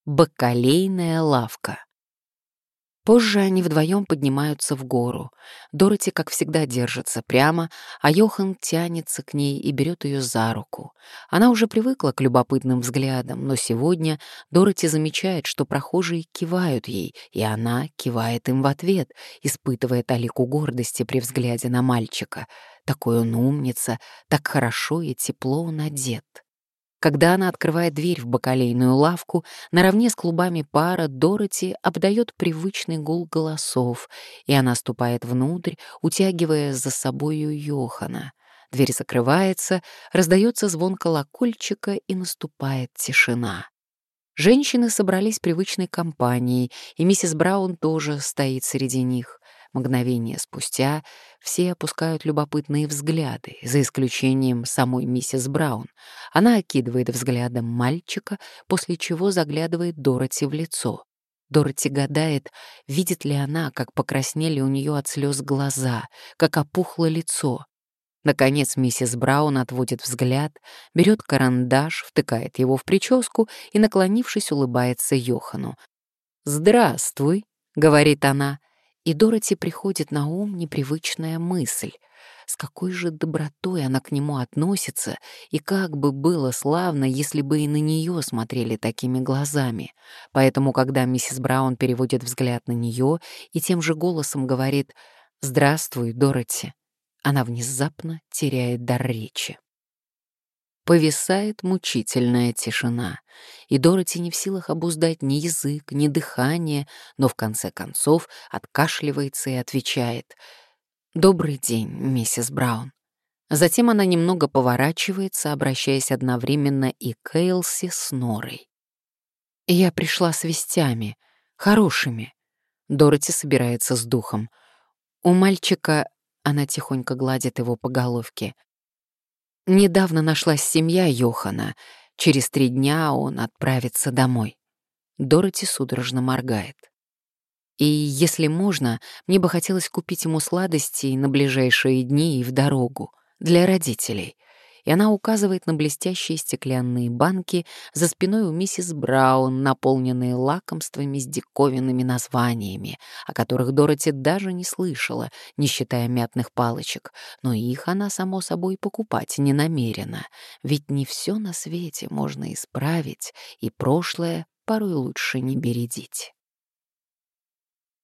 Бакалейная лавка. Позже они вдвоем поднимаются в гору. Дороти, как всегда, держится прямо, а Йохан тянется к ней и берет ее за руку. Она уже привыкла к любопытным взглядам, но сегодня Дороти замечает, что прохожие кивают ей, и она кивает им в ответ, испытывая талику гордости при взгляде на мальчика. Такой он умница, так хорошо и тепло он одет. Когда она открывает дверь в бакалейную лавку, наравне с клубами пара Дороти обдает привычный гул голосов, и она ступает внутрь, утягивая за собою Йохана. Дверь закрывается, раздается звон колокольчика, и наступает тишина. Женщины собрались привычной компанией, и миссис Браун тоже стоит среди них. Мгновение спустя все опускают любопытные взгляды, за исключением самой миссис Браун. Она окидывает взглядом мальчика, после чего заглядывает Дороти в лицо. Дороти гадает, видит ли она, как покраснели у нее от слез глаза, как опухло лицо. Наконец миссис Браун отводит взгляд, берет карандаш, втыкает его в прическу и, наклонившись, улыбается Йохану. «Здравствуй», — говорит она, и Дороти приходит на ум непривычная мысль. С какой же добротой она к нему относится, и как бы было славно, если бы и на нее смотрели такими глазами. Поэтому, когда миссис Браун переводит взгляд на нее и тем же голосом говорит «Здравствуй, Дороти», она внезапно теряет дар речи. Повисает мучительная тишина, и Дороти не в силах обуздать ни язык, ни дыхание, но в конце концов откашливается и отвечает «Добрый день, миссис Браун». Затем она немного поворачивается, обращаясь одновременно и к Эйлси с Норой. «Я пришла с вестями, хорошими». Дороти собирается с духом. «У мальчика...» — она тихонько гладит его по головке. «Недавно нашлась семья Йохана. Через 3 дня он отправится домой». Дороти судорожно моргает. «И, если можно, мне бы хотелось купить ему сладостей на ближайшие дни и в дорогу. Для родителей». И она указывает на блестящие стеклянные банки за спиной у миссис Браун, наполненные лакомствами с диковинными названиями, о которых Дороти даже не слышала, не считая мятных палочек, но их она, само собой, покупать не намерена, ведь не все на свете можно исправить, и прошлое порой лучше не бередить.